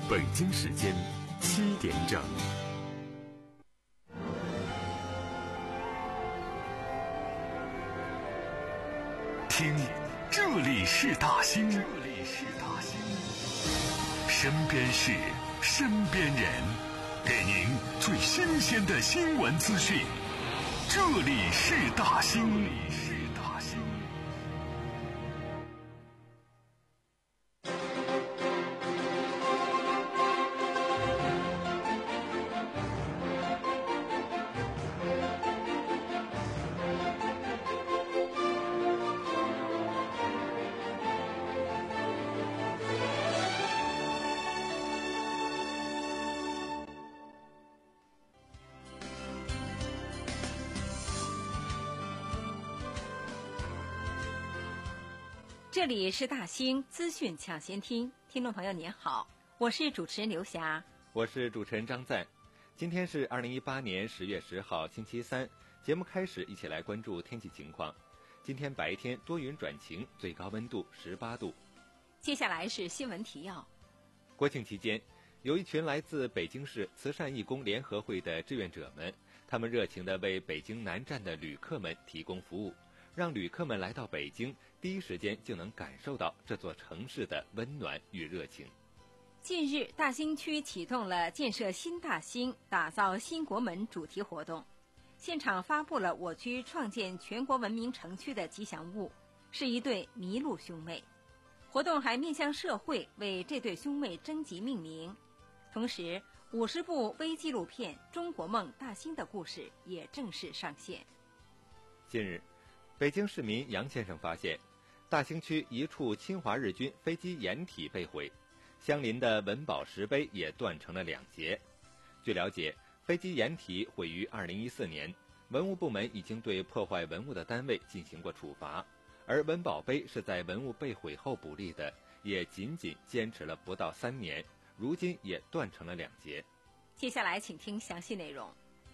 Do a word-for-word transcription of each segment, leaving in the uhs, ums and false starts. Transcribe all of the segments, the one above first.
北京时间七点整。听，这里是大兴，这里是大兴，身边事，身边人，给您最新鲜的新闻资讯。这里是大兴，这里是大兴。 这里是大兴资讯抢先听，听众朋友您好，我是主持人刘霞， 我是主持人张赞。今天是二零一八年十月十号星期三，节目开始一起来关注天气情况。今天白天多云转晴，最高温度十八度。 接下来是新闻提要。 国庆期间，有一群来自北京市慈善义工联合会的志愿者们，他们热情地为北京南站的旅客们提供服务，让旅客们来到北京第一时间就能感受到这座城市的温暖与热情。 近日，大兴区启动了建设新大兴、打造新国门主题活动，现场发布了我区创建全国文明城区的吉祥物，是一对麋鹿兄妹。活动还面向社会为这对兄妹征集命名，同时五十部微纪录片《中国梦大兴的故事》也正式上线。 近日，北京市民杨先生发现，大兴区一处侵华日军飞机掩体被毁，相邻的文保石碑也断成了两截。据了解，飞机掩体毁于二零一四年，文物部门已经对破坏文物的单位进行过处罚，而文保碑是在文物被毁后补立的，也仅仅坚持了不到三年，如今也断成了两截。 接下来请听详细内容。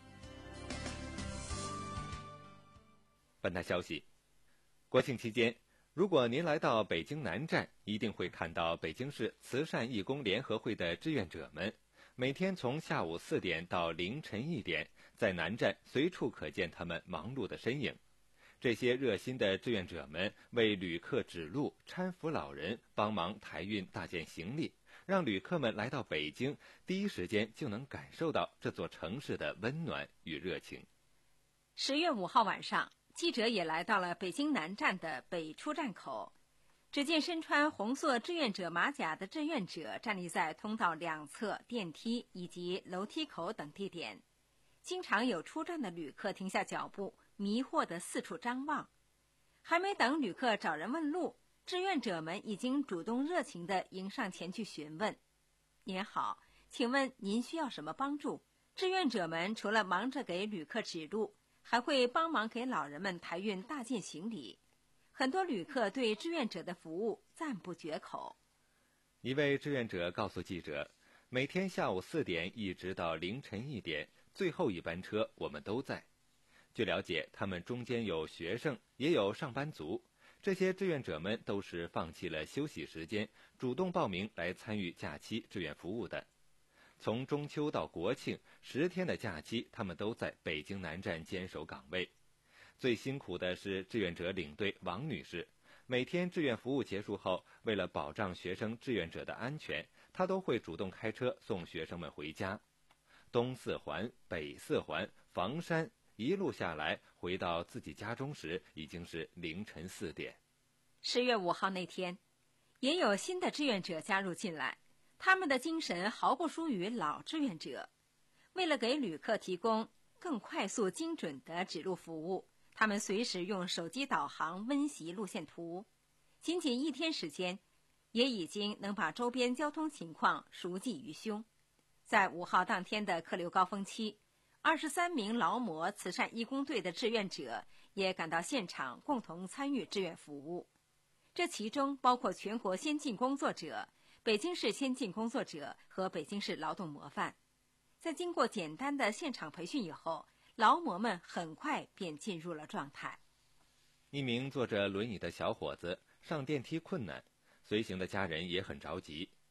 本台消息，国庆期间，如果您来到北京南站，一定会看到北京市慈善义工联合会的志愿者们，每天从下午四点到凌晨一点，在南站随处可见他们忙碌的身影。这些热心的志愿者们为旅客指路、搀扶老人、帮忙抬运大件行李，让旅客们来到北京第一时间就能感受到这座城市的温暖与热情。 十月五号晚上，记者也来到了北京南站的北出站口，只见身穿红色志愿者马甲的志愿者站立在通道两侧、电梯以及楼梯口等地点，经常有出站的旅客停下脚步，迷惑地四处张望。还没等旅客找人问路，志愿者们已经主动热情地迎上前去询问：您好，请问您需要什么帮助？志愿者们除了忙着给旅客指路，还会帮忙给老人们抬运大件行李。很多旅客对志愿者的服务赞不绝口。 一位志愿者告诉记者，每天下午四点一直到凌晨一点，最后一班车我们都在。据了解，他们中间有学生，也有上班族。这些志愿者们都是放弃了休息时间，主动报名来参与假期志愿服务的。从中秋到国庆十天的假期，他们都在北京南站坚守岗位。最辛苦的是志愿者领队王女士，每天志愿服务结束后，为了保障学生志愿者的安全，她都会主动开车送学生们回家。东四环、北四环、房山，一路下来回到自己家中时，已经是凌晨四点。 十月五号那天，也有新的志愿者加入进来，他们的精神毫不输于老志愿者。为了给旅客提供更快速精准的指路服务，他们随时用手机导航温习路线图，仅仅一天时间，也已经能把周边交通情况熟记于胸。在五号当天的客流高峰期，二十三名劳模慈善义工队的志愿者也赶到现场共同参与志愿服务。这其中包括全国先进工作者、北京市先进工作者和北京市劳动模范。在经过简单的现场培训以后，劳模们很快便进入了状态。 一名坐着轮椅的小伙子上电梯困难，随行的家人也很着急。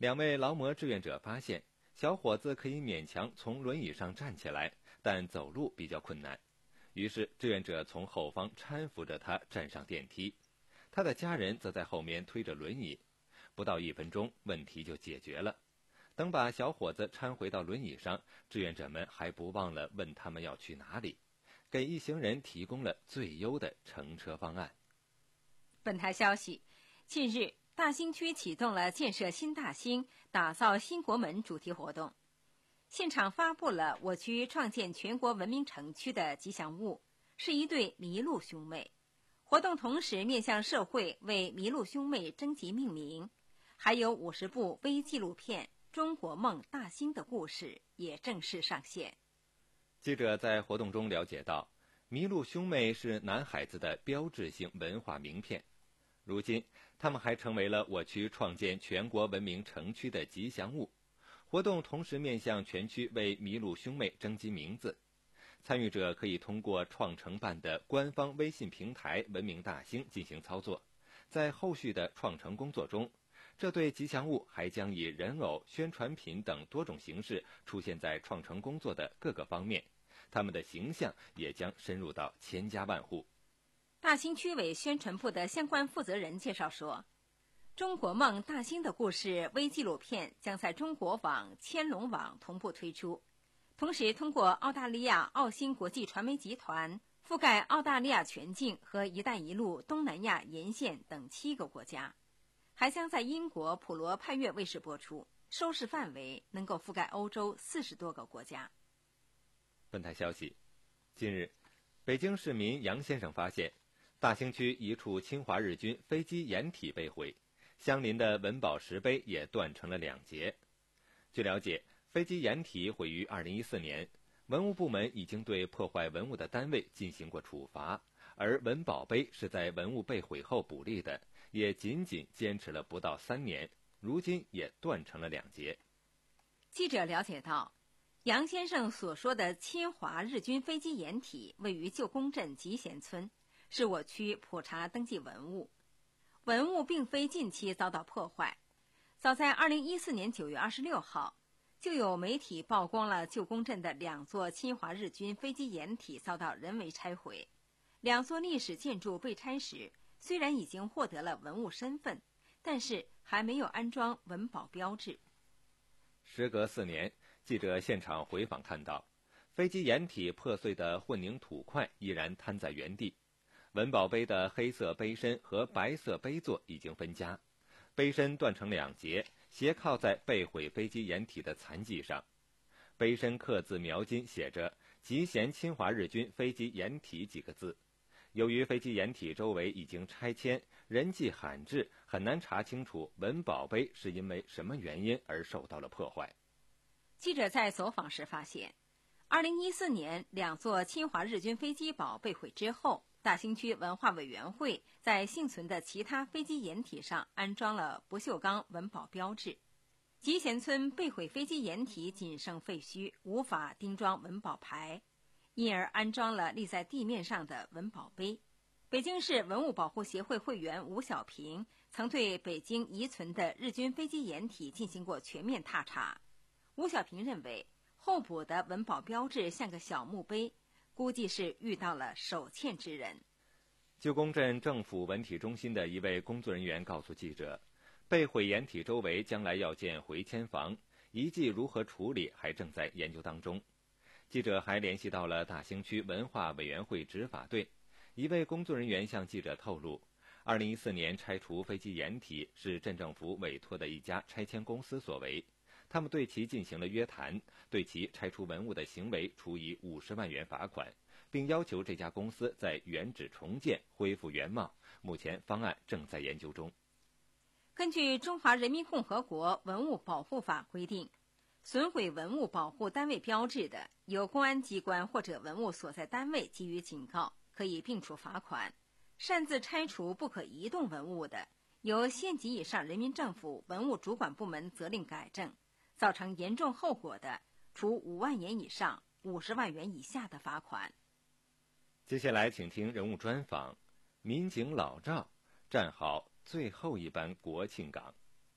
两位劳模志愿者发现，小伙子可以勉强从轮椅上站起来，但走路比较困难。于是志愿者从后方搀扶着他站上电梯，他的家人则在后面推着轮椅。不到一分钟，问题就解决了。等把小伙子搀回到轮椅上，志愿者们还不忘了问他们要去哪里，给一行人提供了最优的乘车方案。 本台消息，近日大兴区启动了建设新大兴、打造新国门主题活动，现场发布了我区创建全国文明城区的吉祥物，是一对麋鹿兄妹。活动同时面向社会为麋鹿兄妹征集命名，还有五十部微纪录片《中国梦大兴的故事》也正式上线。 记者在活动中了解到，麋鹿兄妹是男孩子的标志性文化名片。如今，他们还成为了我区创建全国文明城区的吉祥物。活动同时面向全区为麋鹿兄妹征集名字，参与者可以通过创城办的官方微信平台“文明大兴”进行操作。在后续的创城工作中，这对吉祥物还将以人偶、宣传品等多种形式出现在创城工作的各个方面，他们的形象也将深入到千家万户。 大兴区委宣传部的相关负责人介绍说，中国梦大兴的故事微纪录片将在中国网、千龙网同步推出，同时通过澳大利亚澳新国际传媒集团覆盖澳大利亚全境和一带一路东南亚沿线等七个国家，还将在英国普罗派月卫视播出，收视范围能够覆盖欧洲四十多个国家。 本台消息，近日，北京市民杨先生发现，大兴区一处侵华日军飞机掩体被毁，相邻的文保石碑也断成了两截。据了解，飞机掩体毁于二零一四年，文物部门已经对破坏文物的单位进行过处罚，而文保碑是在文物被毁后补立的，也仅仅坚持了不到三年，如今也断成了两截。 记者了解到，杨先生所说的侵华日军飞机掩体位于旧宫镇集贤村，是我区普查登记文物。文物并非近期遭到破坏，早在二零一四年九月二十六号，就有媒体曝光了旧宫镇的两座侵华日军飞机掩体遭到人为拆毁。两座历史建筑被拆时，虽然已经获得了文物身份，但是还没有安装文保标志。 时隔四年，记者现场回访看到，飞机掩体破碎的混凝土块依然摊在原地，文保碑的黑色碑身和白色碑座已经分家，碑身断成两截，斜靠在被毁飞机掩体的残迹上。碑身刻字描金写着“集贤侵华日军飞机掩体”几个字。由于飞机掩体周围已经拆迁，人迹罕至，很难查清楚文保碑是因为什么原因而受到了破坏。 记者在走访时发现，二零一四年两座侵华日军飞机堡被毁之后，大兴区文化委员会在幸存的其他飞机掩体上安装了不锈钢文保标志。集贤村被毁飞机掩体仅剩废墟，无法钉装文保牌，因而安装了立在地面上的文保碑。北京市文物保护协会会员吴小平曾对北京遗存的日军飞机掩体进行过全面踏查。吴小平认为，后补的文保标志像个小墓碑，估计是遇到了手欠之人。 旧宫镇政府文体中心的一位工作人员告诉记者，被毁掩体周围将来要建回迁房，遗迹如何处理还正在研究当中。记者还联系到了大兴区文化委员会执法队，一位工作人员向记者透露，二零一四年拆除飞机掩体是镇政府委托的一家拆迁公司所为，他们对其进行了约谈，对其拆除文物的行为处以五十万元罚款，并要求这家公司在原址重建，恢复原貌。目前方案正在研究中。 根据《中华人民共和国文物保护法》规定，损毁文物保护单位标志的，由公安机关或者文物所在单位给予警告，可以并处罚款；擅自拆除不可移动文物的，由县级以上人民政府文物主管部门责令改正，造成严重后果的，处五万元以上五十万元以下的罚款。 接下来请听人物专访，民警老赵站好最后一班国庆岗。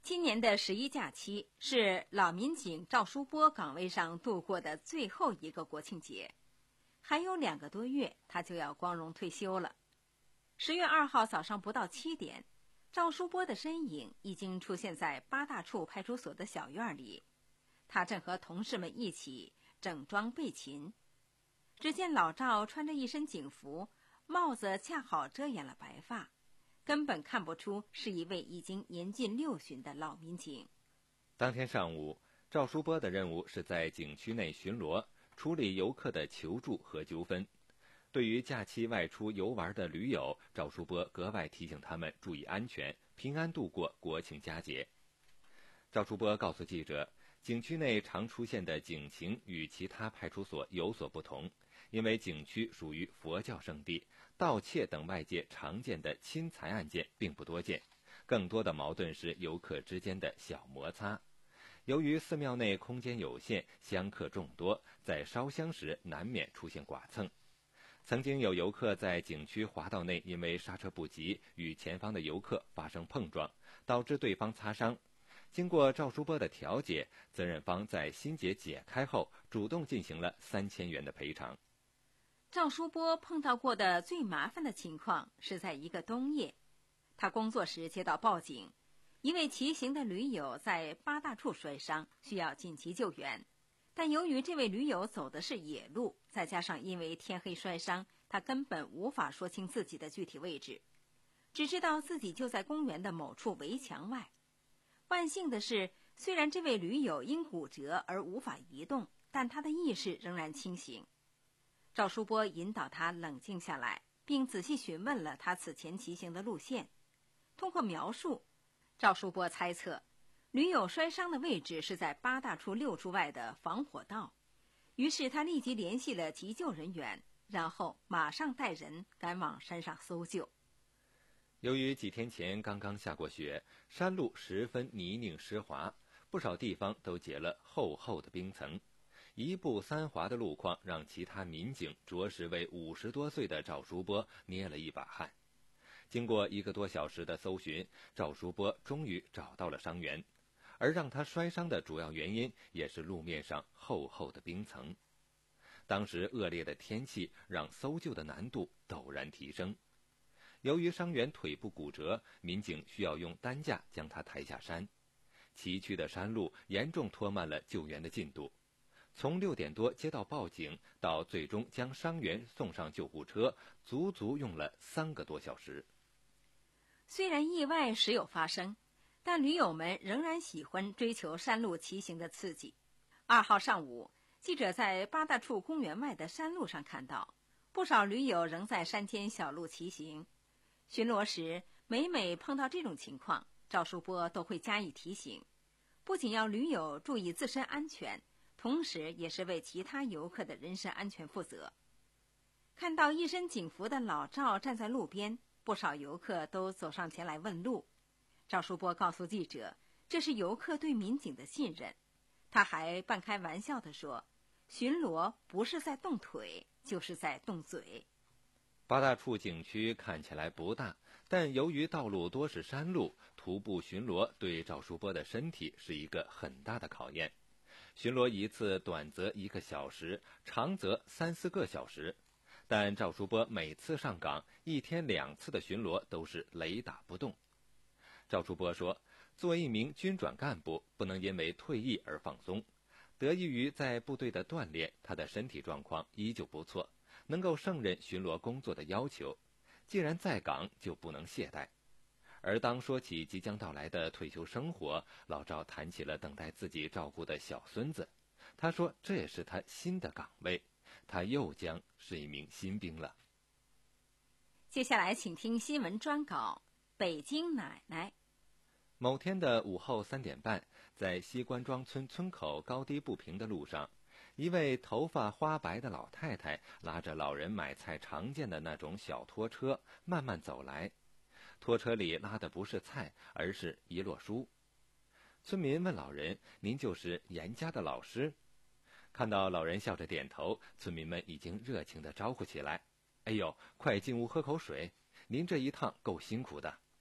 今年的十一假期是老民警赵书波岗位上度过的最后一个国庆节，还有两个多月他就要光荣退休了。十月二号早上不到七点，赵书波的身影已经出现在八大处派出所的小院里，他正和同事们一起整装备勤。只见老赵穿着一身警服，帽子恰好遮掩了白发，根本看不出是一位已经年近六旬的老民警。 当天上午，赵书波的任务是在景区内巡逻，处理游客的求助和纠纷。对于假期外出游玩的驴友，赵书波格外提醒他们注意安全，平安度过国庆佳节。赵书波告诉记者，景区内常出现的警情与其他派出所有所不同，因为景区属于佛教圣地，盗窃等外界常见的侵财案件并不多见，更多的矛盾是游客之间的小摩擦。由于寺庙内空间有限，香客众多，在烧香时难免出现剐蹭。曾经有游客在景区滑道内因为刹车不及，与前方的游客发生碰撞，导致对方擦伤。经过赵书波的调解，责任方在心结解开后，主动进行了三千元的赔偿。 赵书波碰到过的最麻烦的情况是在一个冬夜，他工作时接到报警，一位骑行的驴友在八大处摔伤，需要紧急救援。但由于这位驴友走的是野路，再加上因为天黑摔伤，他根本无法说清自己的具体位置，只知道自己就在公园的某处围墙外。万幸的是，虽然这位驴友因骨折而无法移动，但他的意识仍然清醒。赵书波引导他冷静下来，并仔细询问了他此前骑行的路线。通过描述，赵书波猜测驴友摔伤的位置是在八大处六处外的防火道，于是他立即联系了急救人员，然后马上带人赶往山上搜救。 由于几天前刚刚下过雪，山路十分泥泞湿滑，不少地方都结了厚厚的冰层。一步三滑的路况让其他民警着实为五十多岁的赵书波捏了一把汗。经过一个多小时的搜寻，赵书波终于找到了伤员，而让他摔伤的主要原因也是路面上厚厚的冰层。当时恶劣的天气让搜救的难度陡然提升。由于伤员腿部骨折，民警需要用担架将他抬下山。崎岖的山路严重拖慢了救援的进度。从六点多接到报警，到最终将伤员送上救护车，足足用了三个多小时。 虽然意外时有发生，但驴友们仍然喜欢追求山路骑行的刺激。二号上午，记者在八大处公园外的山路上看到，不少驴友仍在山间小路骑行。巡逻时，每每碰到这种情况，赵书波都会加以提醒，不仅要驴友注意自身安全，同时也是为其他游客的人身安全负责。看到一身警服的老赵站在路边，不少游客都走上前来问路。赵书波告诉记者，这是游客对民警的信任。他还半开玩笑地说，巡逻不是在动腿，就是在动嘴。 八大处景区看起来不大，但由于道路多是山路，徒步巡逻对赵书波的身体是一个很大的考验。巡逻一次短则一个小时，长则三四个小时。但赵书波每次上岗，一天两次的巡逻都是雷打不动。赵书波说，作为一名军转干部，不能因为退役而放松。得益于在部队的锻炼，他的身体状况依旧不错，能够胜任巡逻工作的要求。既然在岗，就不能懈怠。而当说起即将到来的退休生活，老赵谈起了等待自己照顾的小孙子。他说，这也是他新的岗位，他又将是一名新兵了。 接下来请听新闻专稿《北京奶奶》。 某天的午后三点半，在西关庄村村口高低不平的路上，一位头发花白的老太太拉着老人买菜常见的那种小拖车慢慢走来。拖车里拉的不是菜，而是一摞书。村民问老人，您就是严家的老师？看到老人笑着点头，村民们已经热情地招呼起来。哎呦，快进屋喝口水，您这一趟够辛苦的。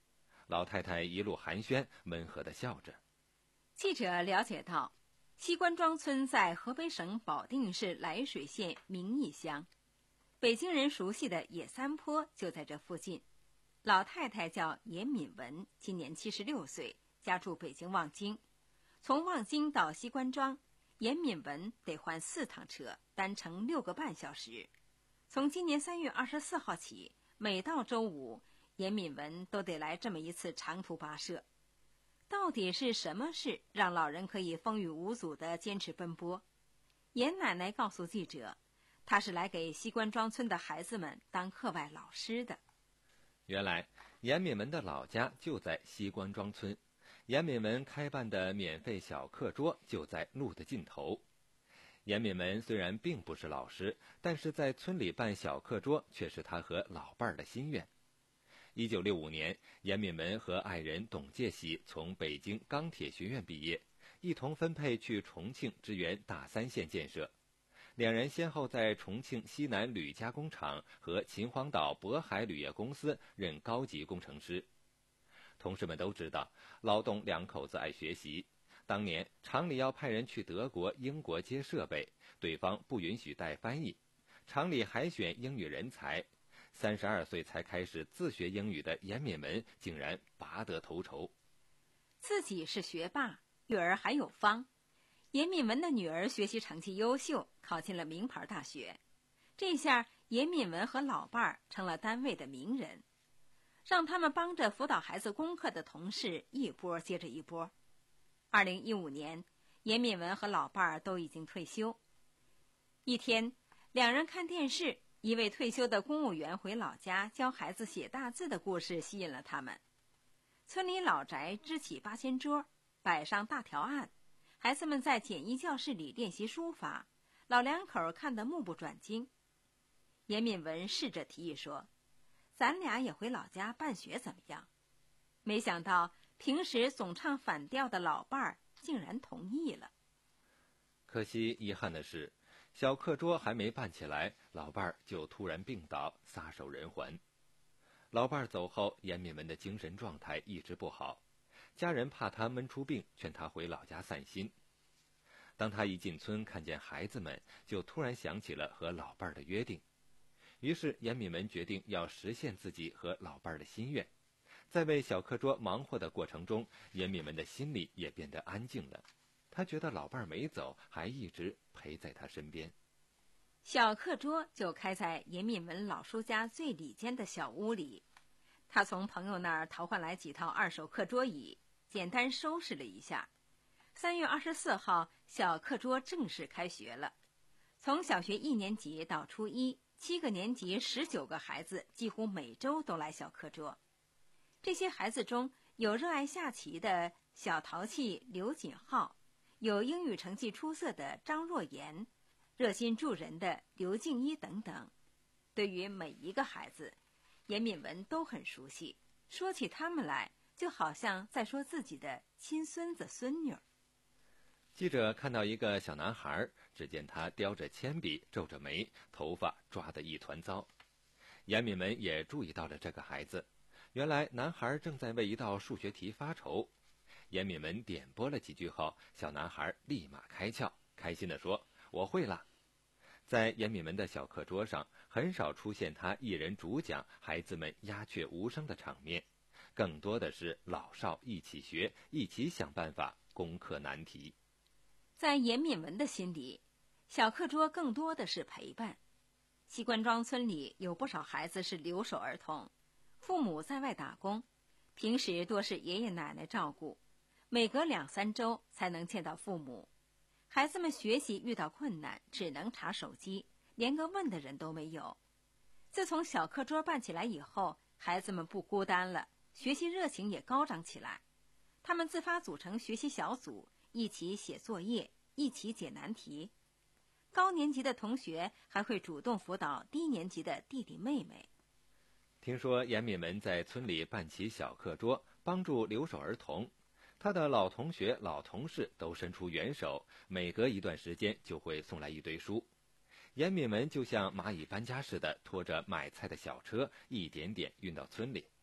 老太太一路寒暄，温和地笑着。 记者了解到，西关庄村在河北省保定市涞水县明义乡，北京人熟悉的野三坡就在这附近。老太太叫严敏文，今年七十六岁，家住北京望京。从望京到西关庄，严敏文得换四趟车，单程六个半小时。从今年三月二十四号起，每到周五，严敏文都得来这么一次长途跋涉。到底是什么事让老人可以风雨无阻地坚持奔波？严奶奶告诉记者，她是来给西关庄村的孩子们当课外老师的。 原来严敏文的老家就在西关庄村，严敏文开办的免费小课桌就在路的尽头。严敏文虽然并不是老师，但是在村里办小课桌却是他和老伴儿的心愿。一九六五年，严敏文和爱人董介喜从北京钢铁学院毕业，一同分配去重庆支援大三线建设。两人先后在重庆西南铝加工厂和秦皇岛渤海铝业公司任高级工程师。同事们都知道，老董两口子爱学习。当年厂里要派人去德国、英国接设备，对方不允许带翻译，厂里海选英语人才。三十二岁才开始自学英语的严敏文竟然拔得头筹。 自己是学霸，女儿还有方。严敏文的女儿学习成绩优秀，考进了名牌大学。这下严敏文和老伴儿成了单位的名人，让他们帮着辅导孩子功课的同事一波接着一波。二零一五年，严敏文和老伴儿都已经退休。一天，两人看电视，一位退休的公务员回老家教孩子写大字的故事吸引了他们。村里老宅支起八仙桌，摆上大条案，孩子们在简易教室里练习书法，老两口看得目不转睛。严敏文试着提议说，咱俩也回老家办学怎么样？没想到平时总唱反调的老伴儿竟然同意了。 可惜遗憾的是，小课桌还没办起来，老伴儿就突然病倒，撒手人寰。老伴儿走后，严敏文的精神状态一直不好，家人怕他闷出病，劝他回老家散心。当他一进村看见孩子们，就突然想起了和老伴儿的约定。于是严敏文决定要实现自己和老伴儿的心愿。在为小课桌忙活的过程中，严敏文的心里也变得安静了。他觉得老伴儿没走，还一直陪在他身边。 小课桌就开在严敏文老叔家最里间的小屋里。他从朋友那儿淘换来几套二手课桌椅，简单收拾了一下。三月二十四号，小课桌正式开学了。从小学一年级到初一，七个年级十九个孩子几乎每周都来小课桌。这些孩子中有热爱下棋的小淘气刘锦浩，有英语成绩出色的张若言，热心助人的刘静一等等。对于每一个孩子，严敏文都很熟悉，说起他们来，就好像在说自己的亲孙子孙女。 记者看到一个小男孩，只见他叼着铅笔，皱着眉，头发抓得一团糟。严敏文也注意到了这个孩子，原来男孩正在为一道数学题发愁。严敏文点拨了几句后，小男孩立马开窍，开心地说：“我会了。”在严敏文的小课桌上，很少出现他一人主讲，孩子们鸦雀无声的场面，更多的是老少一起学，一起想办法攻克难题。 在严敏文的心里，小课桌更多的是陪伴。西关庄村里有不少孩子是留守儿童，父母在外打工，平时多是爷爷奶奶照顾，每隔两三周才能见到父母。孩子们学习遇到困难，只能查手机，连个问的人都没有。自从小课桌办起来以后，孩子们不孤单了，学习热情也高涨起来。他们自发组成学习小组，一起写作业，一起解难题。高年级的同学还会主动辅导低年级的弟弟妹妹。 听说严敏文在村里办起小课桌，帮助留守儿童。他的老同学、老同事都伸出援手，每隔一段时间就会送来一堆书。严敏文就像蚂蚁搬家似的，拖着买菜的小车，一点点运到村里。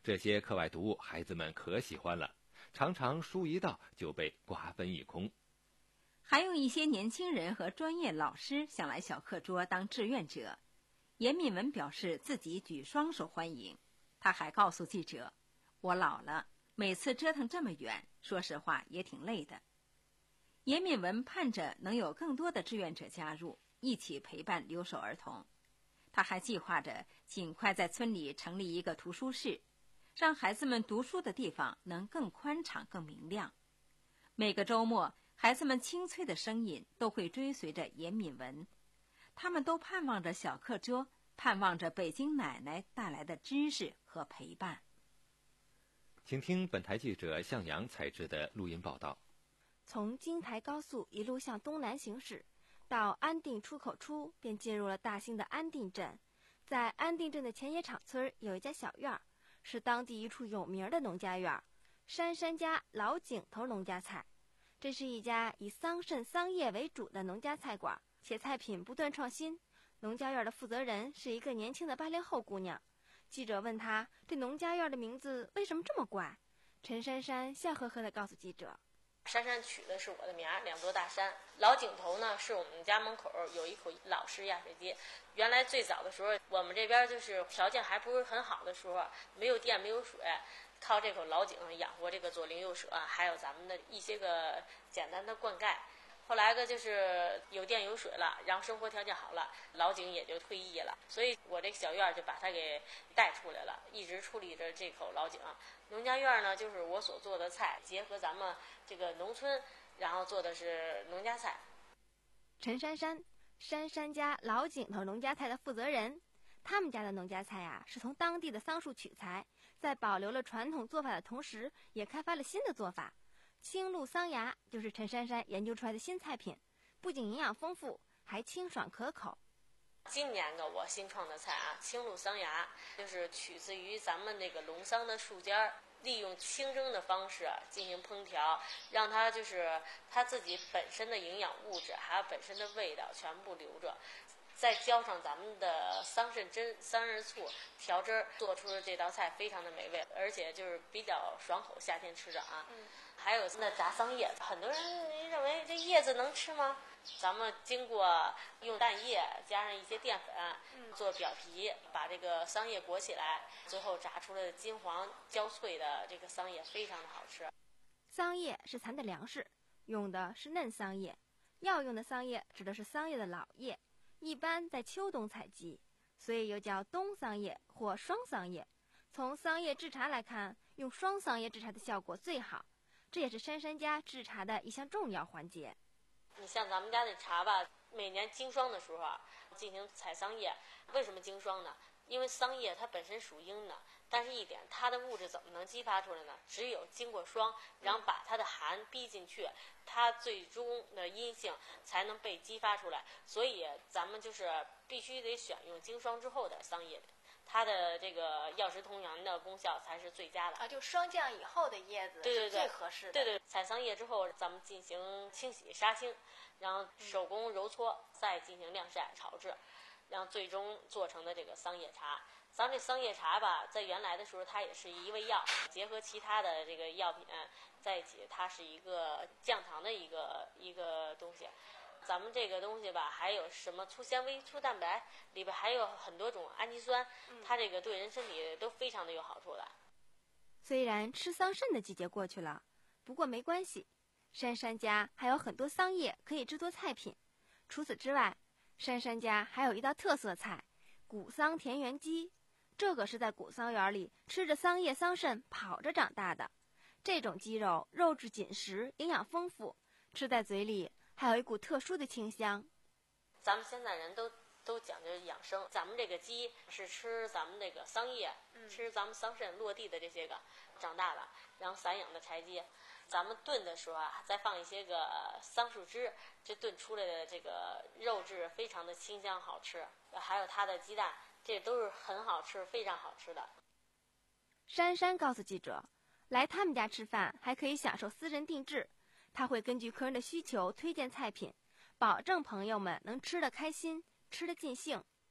这些课外读物孩子们可喜欢了，常常书一到就被瓜分一空。 还有一些年轻人和专业老师想来小课桌当志愿者。严敏文表示自己举双手欢迎。他还告诉记者，我老了，每次折腾这么远，说实话也挺累的。严敏文盼着能有更多的志愿者加入，一起陪伴留守儿童。他还计划着尽快在村里成立一个图书室，让孩子们读书的地方能更宽敞更明亮。每个周末，孩子们清脆的声音都会追随着严敏文，他们都盼望着小课桌，盼望着北京奶奶带来的知识和陪伴。 请听本台记者向阳采制的录音报道。 从京台高速一路向东南行驶，到安定出口处便进入了大兴的安定镇。在安定镇的前野场村有一家小院，是当地一处有名的农家院，珊珊家老井头农家菜。这是一家以桑葚桑叶为主的农家菜馆，且菜品不断创新。农家院的负责人是一个年轻的八零后姑娘。记者问她，这农家院的名字为什么这么怪？陈珊珊笑呵呵地告诉记者， 珊珊取的是我的名儿，两座大山。老井头呢，是我们家门口有一口老式压水机。原来最早的时候，我们这边就是条件还不是很好的时候，没有电没有水，靠这口老井养活这个左邻右舍，还有咱们的一些个简单的灌溉。后来个就是有电有水了，然后生活条件好了，老井也就退役了，所以我这个小院就把它给带出来了，一直处理着这口老井。农家院呢，就是我所做的菜，结合咱们这个农村，然后做的是农家菜。 陈珊珊，珊珊家老井头农家菜的负责人。他们家的农家菜啊，是从当地的桑树取材，在保留了传统做法的同时，也开发了新的做法。青露桑芽就是陈珊珊研究出来的新菜品，不仅营养丰富，还清爽可口。 今年个我新创的菜啊，青露桑芽，就是取自于咱们那个龙桑的树尖儿，利用清蒸的方式进行烹调，让它就是它自己本身的营养物质还有本身的味道全部留着，再浇上咱们的桑葚汁、桑葚醋调汁儿，做出的这道菜非常的美味，而且就是比较爽口，夏天吃着啊。嗯、还有那炸桑叶，很多人认为这叶子能吃吗？咱们经过用蛋液加上一些淀粉做表皮，把这个桑叶裹起来，最后炸出了金黄焦脆的这个桑叶，非常的好吃。 桑叶是蚕的粮食，用的是嫩桑叶。要用的桑叶指的是桑叶的老叶，一般在秋冬采集，所以又叫冬桑叶或双桑叶。从桑叶制茶来看，用双桑叶制茶的效果最好，这也是珊珊家制茶的一项重要环节。 你像咱们家的茶吧，每年经霜的时候啊，进行采桑叶。为什么经霜呢？因为桑叶它本身属阴的，但是一点它的物质怎么能激发出来呢？只有经过霜，然后把它的寒逼进去，它最终的阴性才能被激发出来。所以咱们就是必须得选用经霜之后的桑叶，它的这个药食同源的功效才是最佳的啊。就霜降以后的叶子是最合适的。 对对对，采桑叶之后，咱们进行清洗杀青，然后手工揉搓，再进行晾晒炒制，然后最终做成的这个桑叶茶。咱这桑叶茶吧，在原来的时候它也是一味药，结合其他的这个药品在一起，它是一个降糖的一个一个东西。咱们这个东西吧，还有什么粗纤维、粗蛋白，里边还有很多种氨基酸，它这个对人身体都非常的有好处的。 虽然吃桑葚的季节过去了，不过没关系，珊珊家还有很多桑叶可以制作菜品。除此之外，珊珊家还有一道特色菜——古桑田园鸡。这个是在古桑园里吃着桑叶桑葚跑着长大的。这种鸡肉肉质紧实，营养丰富，吃在嘴里还有一股特殊的清香。 咱们现在人都都讲究养生，咱们这个鸡是吃咱们这个桑叶，嗯、吃咱们桑葚落地的这些个长大的，然后散养的柴鸡。咱们炖的时候啊，再放一些个桑树枝，这炖出来的这个肉质非常的清香好吃。还有它的鸡蛋，这都是很好吃，非常好吃的。 珊珊告诉记者，来他们家吃饭还可以享受私人定制，他会根据客人的需求推荐菜品，保证朋友们能吃得开心，吃得尽兴。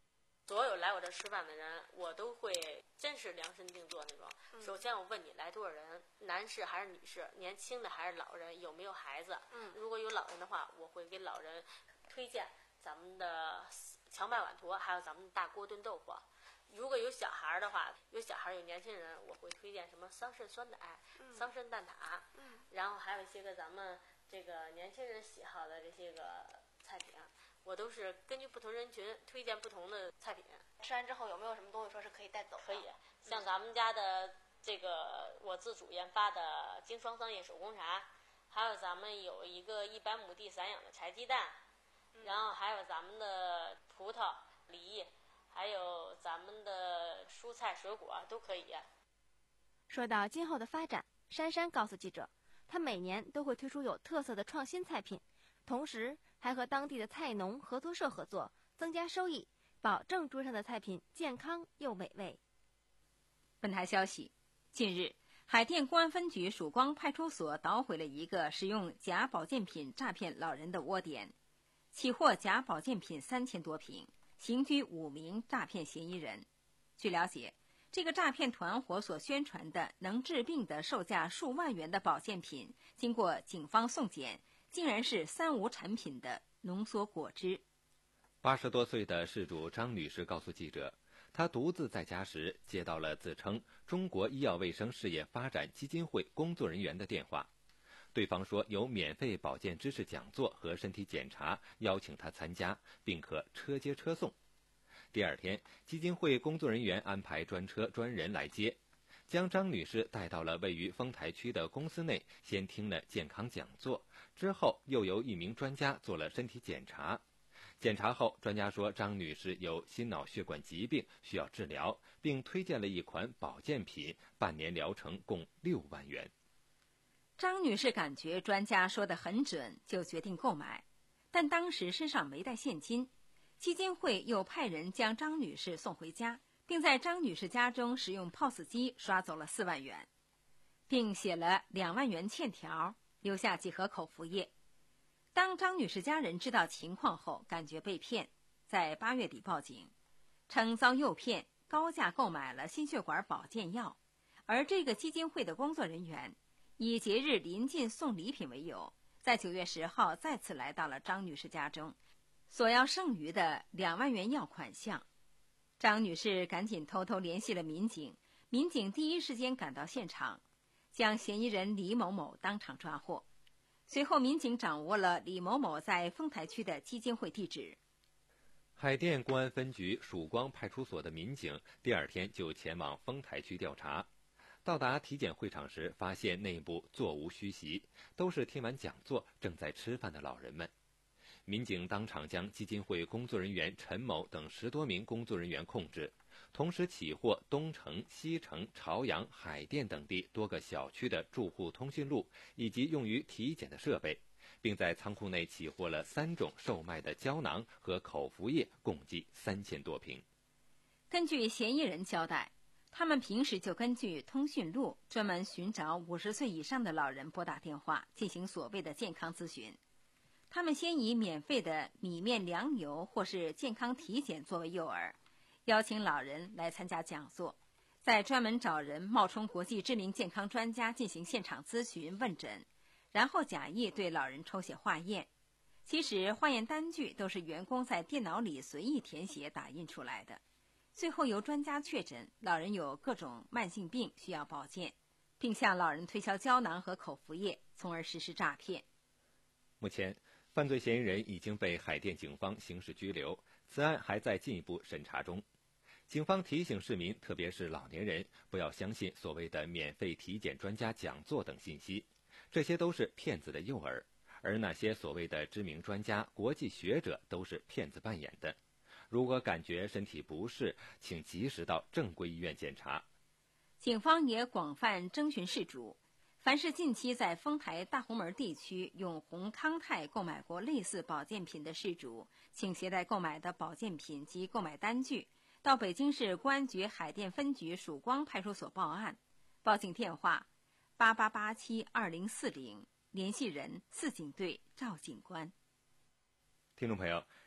所有来我这吃饭的人，我都会真是量身定做那种。 嗯、 首先我问你来多少人，男士还是女士，年轻的还是老人，有没有孩子？ 嗯， 如果有老人的话，我会给老人推荐咱们的荞麦碗坨，还有咱们的大锅炖豆腐。如果有小孩的话，有小孩有年轻人，我会推荐什么桑葚酸奶、 嗯、 桑葚蛋挞， 嗯， 然后还有一些个咱们这个年轻人喜好的这些个菜品。我都是根据不同人群推荐不同的菜品。 吃完之后有没有什么东西说是可以带走的？ 可以，像咱们家的这个我自主研发的金双桑叶手工茶，还有咱们有一个一百亩地散养的柴鸡蛋， 嗯、 然后还有咱们的葡萄、梨，还有咱们的蔬菜水果都可以。 说到今后的发展，珊珊告诉记者，她每年都会推出有特色的创新菜品，同时还和当地的菜农合作社合作，增加收益，保证桌上的菜品健康又美味。 本台消息，近日，海淀公安分局曙光派出所捣毁了一个使用假保健品诈骗老人的窝点，起获假保健品三千多瓶，刑拘五名诈骗嫌疑人。据了解，这个诈骗团伙所宣传的能治病的售价数万元的保健品，经过警方送检，竟然是三无产品的浓缩果汁。 八十多岁的事主张女士告诉记者，她独自在家时接到了自称中国医药卫生事业发展基金会工作人员的电话，对方说有免费保健知识讲座和身体检查，邀请她参加，并可车接车送。第二天，基金会工作人员安排专车专人来接，将张女士带到了位于丰台区的公司内，先听了健康讲座，之后又由一名专家做了身体检查。检查后，专家说张女士有心脑血管疾病，需要治疗，并推荐了一款保健品，半年疗程共六万元。 张女士感觉专家说得很准，就决定购买，但当时身上没带现金，基金会又派人将张女士送回家，并在张女士家中使用 P O S 机刷走了四万元，并写了两万元欠条，留下几盒口服液。当张女士家人知道情况后，感觉被骗，在八月底报警，称遭诱骗，高价购买了心血管保健药。而这个基金会的工作人员以节日临近送礼品为由，在九月十号再次来到了张女士家中，索要剩余的两万元药款项。张女士赶紧偷偷联系了民警，民警第一时间赶到现场，将嫌疑人李某某当场抓获。随后，民警掌握了李某某在丰台区的基金会地址。 海淀公安分局曙光派出所的民警第二天就前往丰台区调查。到达体检会场时，发现内部座无虚席，都是听完讲座正在吃饭的老人们。民警当场将基金会工作人员陈某等十多名工作人员控制，同时起获东城、西城、朝阳、海淀等地多个小区的住户通讯录以及用于体检的设备，并在仓库内起获了三种售卖的胶囊和口服液，共计三千多瓶。 根据嫌疑人交代，他们平时就根据通讯录专门寻找五十岁以上的老人拨打电话进行所谓的健康咨询。他们先以免费的米面粮油或是健康体检作为诱饵，邀请老人来参加讲座，再专门找人冒充国际知名健康专家进行现场咨询问诊，然后假意对老人抽血化验。其实化验单据都是员工在电脑里随意填写打印出来的，最后由专家确诊老人有各种慢性病需要保健，并向老人推销胶囊和口服液，从而实施诈骗。 目前犯罪嫌疑人已经被海淀警方刑事拘留，此案还在进一步审查中。警方提醒市民，特别是老年人，不要相信所谓的免费体检专家讲座等信息，这些都是骗子的诱饵，而那些所谓的知名专家、国际学者都是骗子扮演的。如果感觉身体不适，请及时到正规医院检查。 警方也广泛征询事主，凡是近期在丰台大红门地区用宏康泰购买过类似保健品的事主，请携带购买的保健品及购买单据到北京市公安局海淀分局曙光派出所报案。报警电话八八八七二零四零，联系人四警队赵警官。 听众朋友，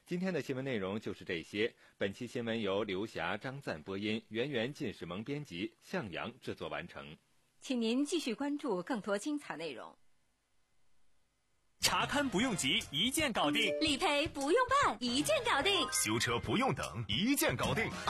今天的新闻内容就是这些。本期新闻由刘霞、张赞播音，圆圆、进士萌编辑，向阳制作完成。 请您继续关注更多精彩内容。 查勘不用急，一键搞定； 理赔不用办，一键搞定； 修车不用等，一键搞定。